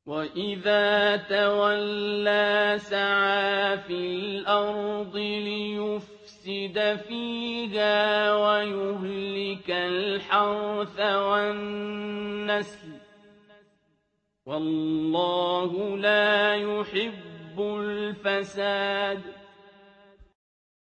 وَإِذَا تَوَلَّىٰ سَعَىٰ فِي الْأَرْضِ لِيُفْسِدَ فِيهَا وَيُهْلِكَ الْحَرْثَ وَالنَّسْلَ ۗ وَاللَّهُ لَا يُحِبُّ الْفَسَادَ